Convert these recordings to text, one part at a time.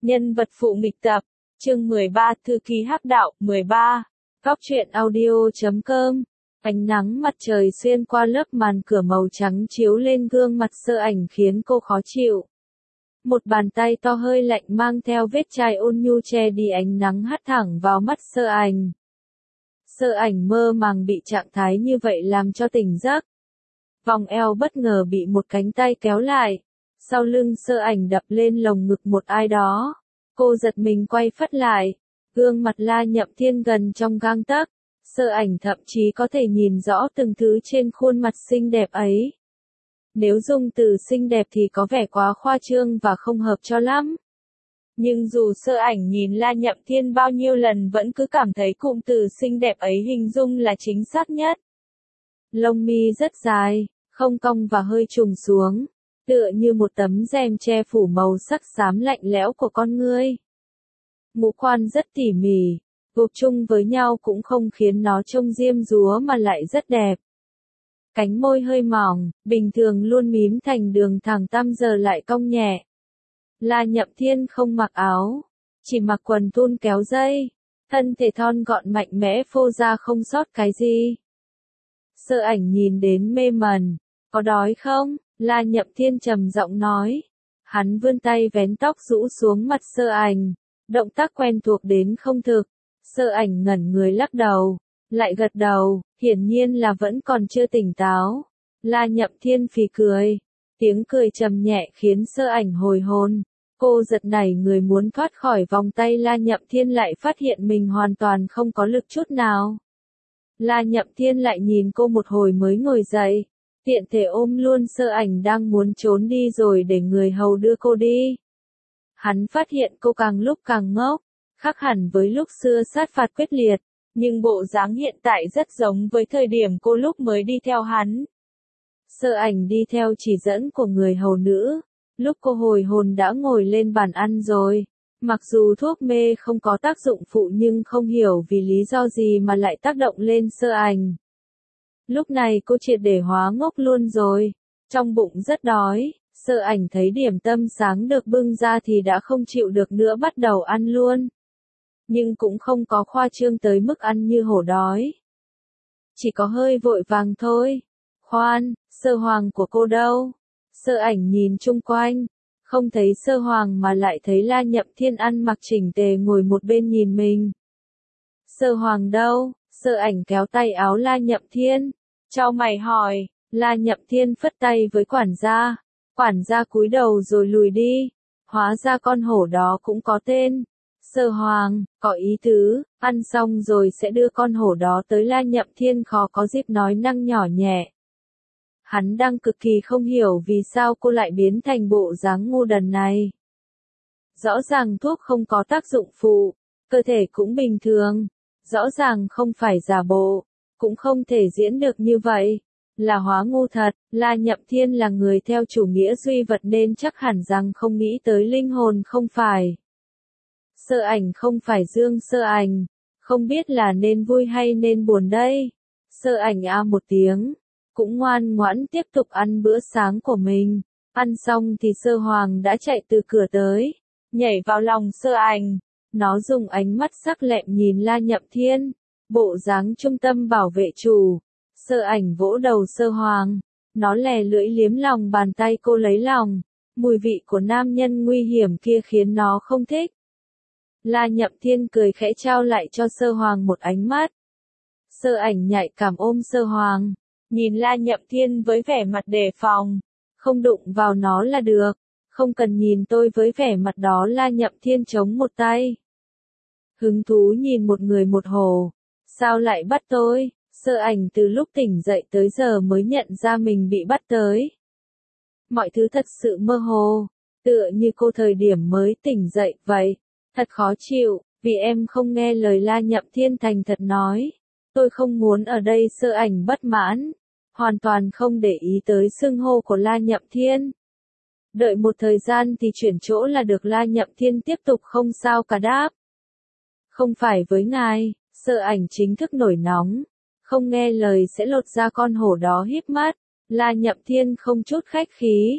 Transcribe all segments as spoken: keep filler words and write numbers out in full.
Nhân vật phụ nghịch tập, chương mười ba, Thư ký hắc đạo, mười ba. Góc truyện audio chấm com. Ánh nắng mặt trời xuyên qua lớp màn cửa màu trắng chiếu lên gương mặt Sơ Ảnh khiến cô khó chịu. Một bàn tay to hơi lạnh mang theo vết chai ôn nhu che đi ánh nắng hắt thẳng vào mắt Sơ Ảnh. Sơ Ảnh mơ màng bị trạng thái như vậy làm cho tỉnh giấc. Vòng eo bất ngờ bị một cánh tay kéo lại. Sau lưng Sơ Ảnh đập lên lồng ngực một ai đó. Cô giật mình quay phắt lại. Gương mặt La Nhậm Thiên gần trong gang tấc. Sơ Ảnh thậm chí có thể nhìn rõ từng thứ trên khuôn mặt xinh đẹp ấy. Nếu dùng từ xinh đẹp thì có vẻ quá khoa trương và không hợp cho lắm. Nhưng dù Sơ Ảnh nhìn La Nhậm Thiên bao nhiêu lần vẫn cứ cảm thấy cụm từ xinh đẹp ấy hình dung là chính xác nhất. Lông mi rất dài, không cong và hơi trùng xuống, tựa như một tấm rèm che phủ màu sắc xám lạnh lẽo của con ngươi. Ngũ quan rất tỉ mỉ, gộp chung với nhau cũng không khiến nó trông diêm dúa mà lại rất đẹp. Cánh môi hơi mỏng, bình thường luôn mím thành đường thẳng tăm giờ lại cong nhẹ. La Nhậm Thiên không mặc áo, chỉ mặc quần thun kéo dây, thân thể thon gọn mạnh mẽ phô ra không sót cái gì. Sơ Ảnh nhìn đến mê mẩn, có đói không? La Nhậm Thiên trầm giọng nói. Hắn vươn tay vén tóc rũ xuống mặt Sơ Ảnh, động tác quen thuộc đến không thực. Sơ Ảnh ngẩn người lắc đầu, lại gật đầu, hiển nhiên là vẫn còn chưa tỉnh táo. La Nhậm Thiên phì cười, tiếng cười trầm nhẹ khiến Sơ Ảnh hồi hồn. Cô giật nảy người muốn thoát khỏi vòng tay La Nhậm Thiên lại phát hiện mình hoàn toàn không có lực chút nào. La Nhậm Thiên lại nhìn cô một hồi mới ngồi dậy, tiện thể ôm luôn Sơ Ảnh đang muốn trốn đi rồi để người hầu đưa cô đi. Hắn phát hiện cô càng lúc càng ngốc, khác hẳn với lúc xưa sát phạt quyết liệt, nhưng bộ dáng hiện tại rất giống với thời điểm cô lúc mới đi theo hắn. Sơ Ảnh đi theo chỉ dẫn của người hầu nữ, lúc cô hồi hồn đã ngồi lên bàn ăn rồi. Mặc dù thuốc mê không có tác dụng phụ nhưng không hiểu vì lý do gì mà lại tác động lên Sơ Ảnh. Lúc này cô triệt để hóa ngốc luôn rồi, trong bụng rất đói, Sơ Ảnh thấy điểm tâm sáng được bưng ra thì đã không chịu được nữa bắt đầu ăn luôn. Nhưng cũng không có khoa trương tới mức ăn như hổ đói. Chỉ có hơi vội vàng thôi. Khoan, Sơ Hoàng của cô đâu? Sơ Ảnh nhìn chung quanh, không thấy Sơ Hoàng mà lại thấy La Nhậm Thiên ăn mặc chỉnh tề ngồi một bên nhìn mình. Sơ Hoàng đâu? Sơ Ảnh kéo tay áo La Nhậm Thiên, chau mày hỏi. La Nhậm Thiên phất tay với quản gia, quản gia cúi đầu rồi lùi đi. Hóa ra con hổ đó cũng có tên. Sơ Hoàng, có ý tứ, ăn xong rồi sẽ đưa con hổ đó tới. La Nhậm Thiên khó có dịp nói năng nhỏ nhẹ. Hắn đang cực kỳ không hiểu vì sao cô lại biến thành bộ dáng ngu đần này. Rõ ràng thuốc không có tác dụng phụ, cơ thể cũng bình thường, rõ ràng không phải giả bộ, cũng không thể diễn được như vậy. Là hóa ngu thật. La Nhậm Thiên là người theo chủ nghĩa duy vật nên chắc hẳn rằng không nghĩ tới linh hồn không phải. Sơ Ảnh không phải Dương Sơ Ảnh, không biết là nên vui hay nên buồn đây. Sơ Ảnh a một tiếng, cũng ngoan ngoãn tiếp tục ăn bữa sáng của mình. Ăn xong thì Sơ Hoàng đã chạy từ cửa tới, nhảy vào lòng Sơ Ảnh. Nó dùng ánh mắt sắc lẹm nhìn La Nhậm Thiên, bộ dáng trung tâm bảo vệ chủ. Sơ Ảnh vỗ đầu Sơ Hoàng, nó lè lưỡi liếm lòng bàn tay cô lấy lòng. Mùi vị của nam nhân nguy hiểm kia khiến nó không thích. La Nhậm Thiên cười khẽ trao lại cho Sơ Hoàng một ánh mắt. Sơ Ảnh nhạy cảm ôm Sơ Hoàng, nhìn La Nhậm Thiên với vẻ mặt đề phòng. Không đụng vào nó là được, không cần nhìn tôi với vẻ mặt đó. La Nhậm Thiên chống một tay. Hứng thú nhìn một người một hồ. Sao lại bắt tôi? Sơ Ảnh từ lúc tỉnh dậy tới giờ mới nhận ra mình bị bắt tới. Mọi thứ thật sự mơ hồ, tựa như cô thời điểm mới tỉnh dậy vậy. Thật khó chịu, vì em không nghe lời. La Nhậm Thiên thành thật nói. Tôi không muốn ở đây. Sơ Ảnh bất mãn, hoàn toàn không để ý tới xưng hô của La Nhậm Thiên. Đợi một thời gian thì chuyển chỗ là được. La Nhậm Thiên tiếp tục không sao cả đáp. Không phải với ngài. Sơ Ảnh chính thức nổi nóng, không nghe lời sẽ lột ra con hổ đó. Híp mắt, La Nhậm Thiên không chút khách khí.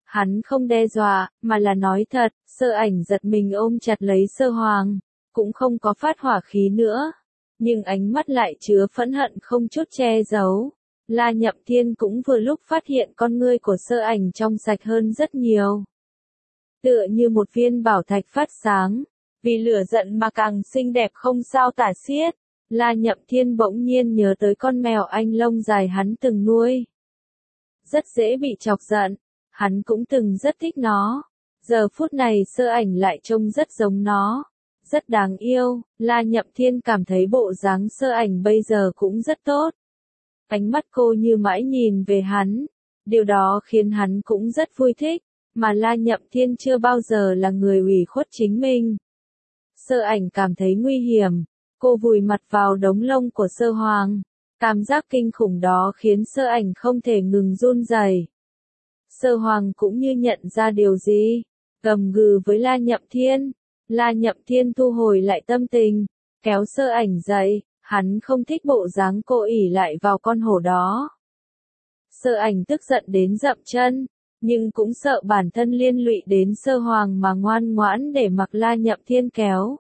Hắn không đe dọa, mà là nói thật, Sơ Ảnh giật mình ôm chặt lấy Sơ Hoàng, cũng không có phát hỏa khí nữa, nhưng ánh mắt lại chứa phẫn hận không chút che giấu. La Nhậm Thiên cũng vừa lúc phát hiện con ngươi của Sơ Ảnh trong sạch hơn rất nhiều. Tựa như một viên bảo thạch phát sáng, vì lửa giận mà càng xinh đẹp không sao tả xiết. La Nhậm Thiên bỗng nhiên nhớ tới con mèo anh lông dài hắn từng nuôi. Rất dễ bị chọc giận, hắn cũng từng rất thích nó. Giờ phút này Sơ Ảnh lại trông rất giống nó, rất đáng yêu. La Nhậm Thiên cảm thấy bộ dáng Sơ Ảnh bây giờ cũng rất tốt. Ánh mắt cô như mãi nhìn về hắn, điều đó khiến hắn cũng rất vui thích, mà La Nhậm Thiên chưa bao giờ là người ủy khuất chính mình. Sơ Ảnh cảm thấy nguy hiểm, cô vùi mặt vào đống lông của Sơ Hoàng, cảm giác kinh khủng đó khiến Sơ Ảnh không thể ngừng run rẩy. Sơ Hoàng cũng như nhận ra điều gì, gầm gừ với La Nhậm Thiên. La Nhậm Thiên thu hồi lại tâm tình, kéo Sơ Ảnh dậy, hắn không thích bộ dáng cô ỉ lại vào con hổ đó. Sơ Ảnh tức giận đến dậm chân, nhưng cũng sợ bản thân liên lụy đến Sơ Hoàng mà ngoan ngoãn để mặc La Nhậm Thiên kéo.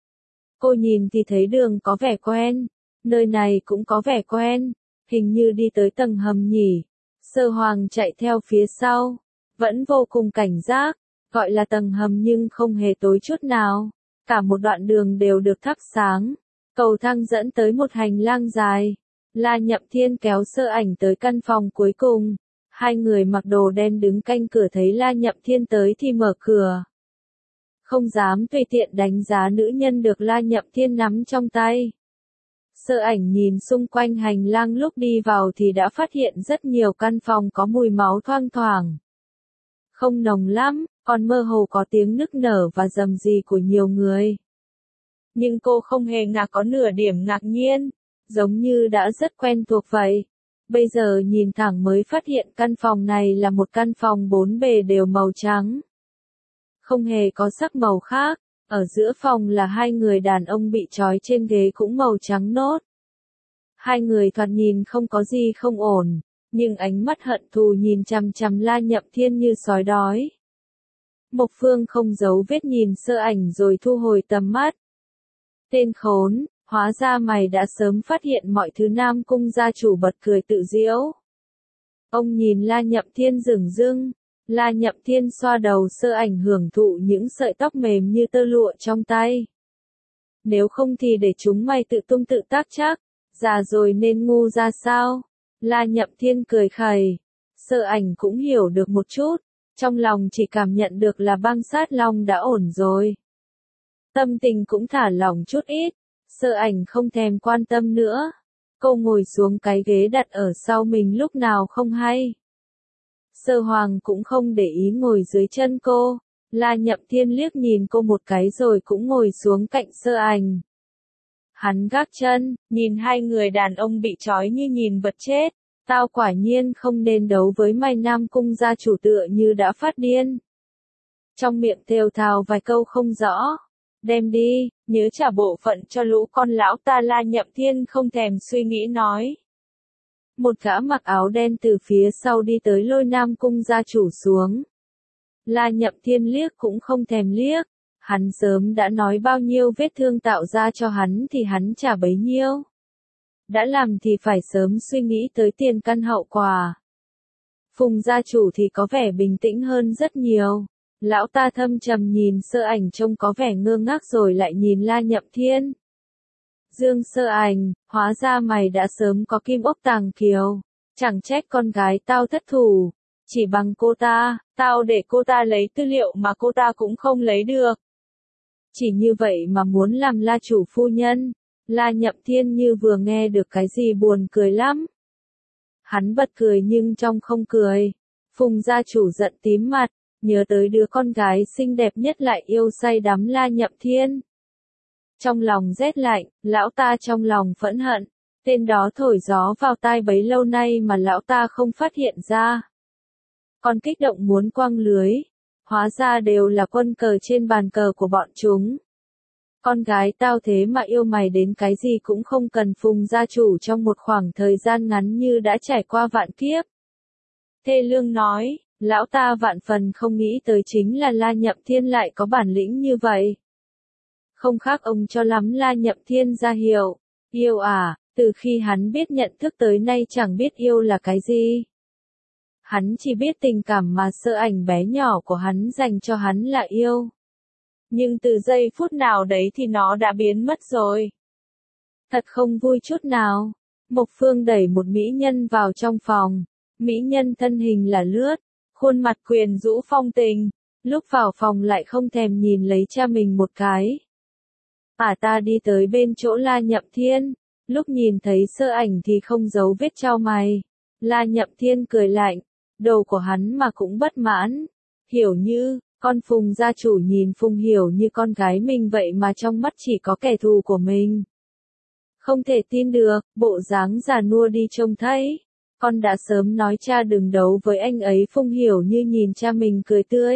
Cô nhìn thì thấy đường có vẻ quen, nơi này cũng có vẻ quen, hình như đi tới tầng hầm nhỉ. Sơ Hoàng chạy theo phía sau, vẫn vô cùng cảnh giác, gọi là tầng hầm nhưng không hề tối chút nào, cả một đoạn đường đều được thắp sáng, cầu thang dẫn tới một hành lang dài. La Nhậm Thiên kéo Sơ Ảnh tới căn phòng cuối cùng, hai người mặc đồ đen đứng canh cửa thấy La Nhậm Thiên tới thì mở cửa. Không dám tùy tiện đánh giá nữ nhân được La Nhậm Thiên nắm trong tay. Sơ Ảnh nhìn xung quanh hành lang lúc đi vào thì đã phát hiện rất nhiều căn phòng có mùi máu thoang thoảng. Không nồng lắm, còn mơ hồ có tiếng nức nở và rầm rì của nhiều người. Nhưng cô không hề ngạc có nửa điểm ngạc nhiên, giống như đã rất quen thuộc vậy. Bây giờ nhìn thẳng mới phát hiện căn phòng này là một căn phòng bốn bề đều màu trắng. Không hề có sắc màu khác, ở giữa phòng là hai người đàn ông bị trói trên ghế cũng màu trắng nốt. Hai người thoạt nhìn không có gì không ổn, nhưng ánh mắt hận thù nhìn chằm chằm La Nhậm Thiên như sói đói. Mộc Phương không giấu vết nhìn Sơ Ảnh rồi thu hồi tầm mắt. Tên khốn, hóa ra mày đã sớm phát hiện mọi thứ. Nam Cung gia chủ bật cười tự giễu. Ông nhìn La Nhậm Thiên dửng dưng. La Nhậm Thiên xoa đầu Sơ Ảnh hưởng thụ những sợi tóc mềm như tơ lụa trong tay. Nếu không thì để chúng mày tự tung tự tác chắc, già rồi nên ngu ra sao? La Nhậm Thiên cười khẩy. Sơ Ảnh cũng hiểu được một chút, trong lòng chỉ cảm nhận được là băng sát long đã ổn rồi. Tâm tình cũng thả lỏng chút ít, Sơ Ảnh không thèm quan tâm nữa. Cô ngồi xuống cái ghế đặt ở sau mình lúc nào không hay. Sơ Hoàng cũng không để ý ngồi dưới chân cô. La Nhậm Thiên liếc nhìn cô một cái rồi cũng ngồi xuống cạnh Sơ Ảnh. Hắn gác chân, nhìn hai người đàn ông bị trói như nhìn vật chết. Tao quả nhiên không nên đấu với mày. Nam Cung gia chủ tựa như đã phát điên. Trong miệng thều thào vài câu không rõ. Đem đi, nhớ trả bộ phận cho lũ con lão ta. La Nhậm Thiên không thèm suy nghĩ nói. Một gã mặc áo đen từ phía sau đi tới lôi Nam Cung gia chủ xuống. La Nhậm Thiên liếc cũng không thèm liếc. Hắn sớm đã nói bao nhiêu vết thương tạo ra cho hắn thì hắn trả bấy nhiêu. Đã làm thì phải sớm suy nghĩ tới tiền căn hậu quả. Phùng gia chủ thì có vẻ bình tĩnh hơn rất nhiều. Lão ta thâm trầm nhìn Sơ Ảnh trông có vẻ ngơ ngác rồi lại nhìn La Nhậm Thiên. Dương Sơ Ảnh, hóa ra mày đã sớm có kim ốc tàng kiều. Chẳng trách con gái tao thất thủ. Chỉ bằng cô ta, tao để cô ta lấy tư liệu mà cô ta cũng không lấy được. Chỉ như vậy mà muốn làm La chủ phu nhân. La Nhậm Thiên như vừa nghe được cái gì buồn cười lắm. Hắn bật cười nhưng trong không cười. Phùng gia chủ giận tím mặt, nhớ tới đứa con gái xinh đẹp nhất lại yêu say đắm La Nhậm Thiên. Trong lòng rét lạnh, lão ta trong lòng phẫn hận. Tên đó thổi gió vào tai bấy lâu nay mà lão ta không phát hiện ra. Còn kích động muốn quăng lưới. Hóa ra đều là quân cờ trên bàn cờ của bọn chúng. Con gái tao thế mà yêu mày đến cái gì cũng không cần. Phùng gia chủ trong một khoảng thời gian ngắn như đã trải qua vạn kiếp. Thê lương nói, Lão ta vạn phần không nghĩ tới chính là La Nhậm Thiên lại có bản lĩnh như vậy. Không khác ông cho lắm. La Nhậm Thiên ra hiệu, yêu à, từ khi hắn biết nhận thức tới nay chẳng biết yêu là cái gì. Hắn chỉ biết tình cảm mà Sơ Ảnh bé nhỏ của hắn dành cho hắn là yêu. Nhưng từ giây phút nào đấy thì nó đã biến mất rồi. Thật không vui chút nào. Mộc Phương đẩy một mỹ nhân vào trong phòng. Mỹ nhân thân hình là lướt, khuôn mặt quyến rũ phong tình, lúc vào phòng lại không thèm nhìn lấy cha mình một cái. À ta đi tới bên chỗ La Nhậm Thiên, lúc nhìn thấy Sơ Ảnh thì không giấu vết chau mày. La Nhậm Thiên cười lạnh, đầu của hắn mà cũng bất mãn. Hiểu Như, con Phùng gia chủ nhìn Phùng Hiểu như con gái mình vậy mà trong mắt chỉ có kẻ thù của mình. Không thể tin được, bộ dáng già nua đi trông thấy. Con đã sớm nói cha đừng đấu với anh ấy. Phùng Hiểu Như nhìn cha mình cười tươi.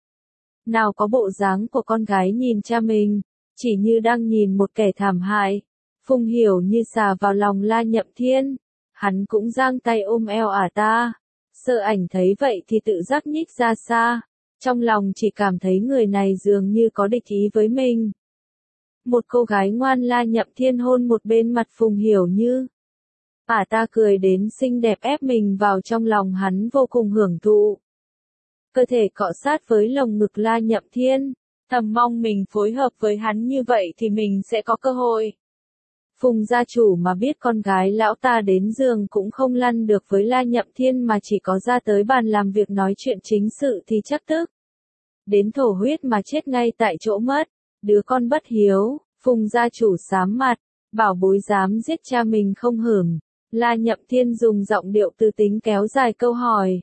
Nào có bộ dáng của con gái nhìn cha mình, chỉ như đang nhìn một kẻ thảm hại. Phùng Hiểu Như xà vào lòng La Nhậm Thiên, hắn cũng giang tay ôm eo ả ta. Sơ Ảnh thấy vậy thì tự giác nhích ra xa, trong lòng chỉ cảm thấy người này dường như có địch ý với mình. Một cô gái ngoan. La Nhậm Thiên hôn một bên mặt Phùng Hiểu Như. Ả ta cười đến xinh đẹp ép mình vào trong lòng hắn vô cùng hưởng thụ. Cơ thể cọ sát với lồng ngực La Nhậm Thiên, thầm mong mình phối hợp với hắn như vậy thì mình sẽ có cơ hội. Phùng gia chủ mà biết con gái lão ta đến giường cũng không lăn được với La Nhậm Thiên mà chỉ có ra tới bàn làm việc nói chuyện chính sự thì chắc tức. Đến thổ huyết mà chết ngay tại chỗ mất. Đứa con bất hiếu. Phùng gia chủ xám mặt, bảo bối dám giết cha mình không hưởng. La Nhậm Thiên dùng giọng điệu tư tính kéo dài câu hỏi.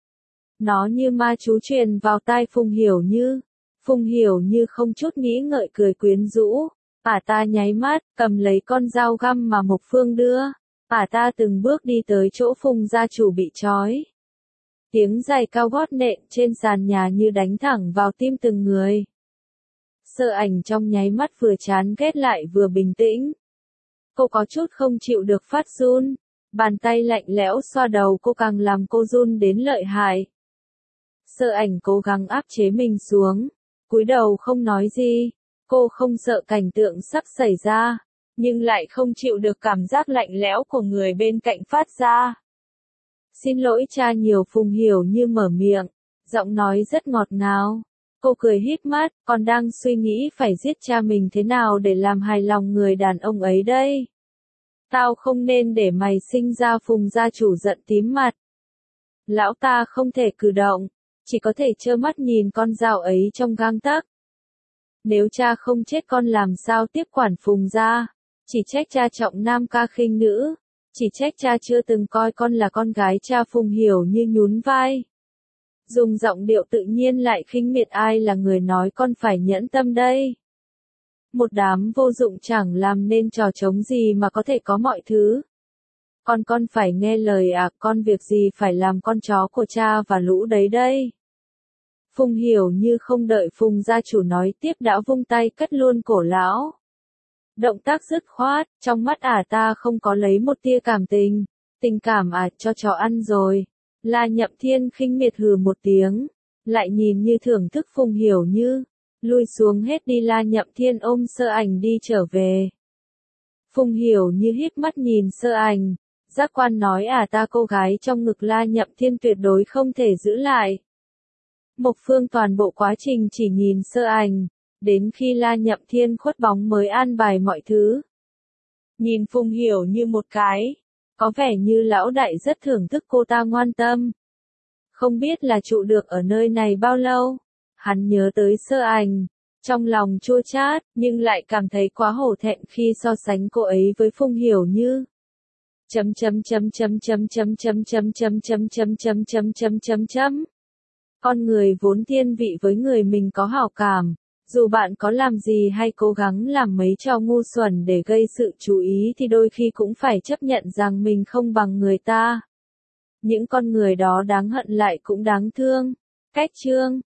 Nó như ma chú truyền vào tai Phùng Hiểu Như. Phùng Hiểu Như không chút nghĩ ngợi cười quyến rũ. Ả ta nháy mắt, cầm lấy con dao găm mà Mộc Phương đưa. Ả ta từng bước đi tới chỗ Phùng gia chủ bị trói. Tiếng giày cao gót nện trên sàn nhà như đánh thẳng vào tim từng người. Sơ Ảnh trong nháy mắt vừa chán ghét lại vừa bình tĩnh. Cô có chút không chịu được phát run. Bàn tay lạnh lẽo xoa đầu cô càng làm cô run đến lợi hại. Sơ Ảnh cố gắng áp chế mình xuống, cúi đầu không nói gì. Cô không sợ cảnh tượng sắp xảy ra, nhưng lại không chịu được cảm giác lạnh lẽo của người bên cạnh phát ra. Xin lỗi cha nhiều. Phùng Hiểu Như mở miệng, giọng nói rất ngọt ngào. Cô cười híp mắt, còn đang suy nghĩ phải giết cha mình thế nào để làm hài lòng người đàn ông ấy đây. Tao không nên để mày sinh ra. Phùng gia chủ giận tím mặt. Lão ta không thể cử động, chỉ có thể trơ mắt nhìn con dao ấy trong gang tấc. Nếu cha không chết con làm sao tiếp quản Phùng gia? Chỉ trách cha trọng nam ca khinh nữ. Chỉ trách cha chưa từng coi con là con gái cha. Phùng Hiểu Như nhún vai. Dùng giọng điệu tự nhiên lại khinh miệt. Ai là người nói con phải nhẫn tâm đây? Một đám vô dụng chẳng làm nên trò trống gì mà có thể có mọi thứ. Con con phải nghe lời à, con việc gì phải làm con chó của cha và lũ đấy đây? Phùng Hiểu Như không đợi Phùng gia chủ nói tiếp đã vung tay cắt luôn cổ lão. Động tác dứt khoát, trong mắt ả ta không có lấy một tia cảm tình. Tình cảm à, cho chó ăn rồi. La Nhậm Thiên khinh miệt hừ một tiếng, lại nhìn như thưởng thức Phùng Hiểu Như. Lui xuống hết đi. La Nhậm Thiên ôm Sơ Ảnh đi trở về. Phùng Hiểu Như híp mắt nhìn Sơ Ảnh, giác quan nói à ta cô gái trong ngực La Nhậm Thiên tuyệt đối không thể giữ lại. Mộc Phương toàn bộ quá trình chỉ nhìn Sơ Ảnh, đến khi La Nhậm Thiên khuất bóng mới an bài mọi thứ. Nhìn Phùng Hiểu Như một cái, có vẻ như lão đại rất thưởng thức cô ta ngoan tâm. Không biết là trụ được ở nơi này bao lâu. Hắn nhớ tới Sơ Ảnh, trong lòng chua chát, nhưng lại cảm thấy quá hổ thẹn khi so sánh cô ấy với Phùng Hiểu Như. Chấm chấm chấm chấm chấm chấm chấm chấm chấm chấm chấm chấm chấm chấm chấm chấm. Con người vốn thiên vị với người mình có hảo cảm, dù bạn có làm gì hay cố gắng làm mấy trò ngu xuẩn để gây sự chú ý thì đôi khi cũng phải chấp nhận rằng mình không bằng người ta. Những con người đó đáng hận lại cũng đáng thương. Cách chương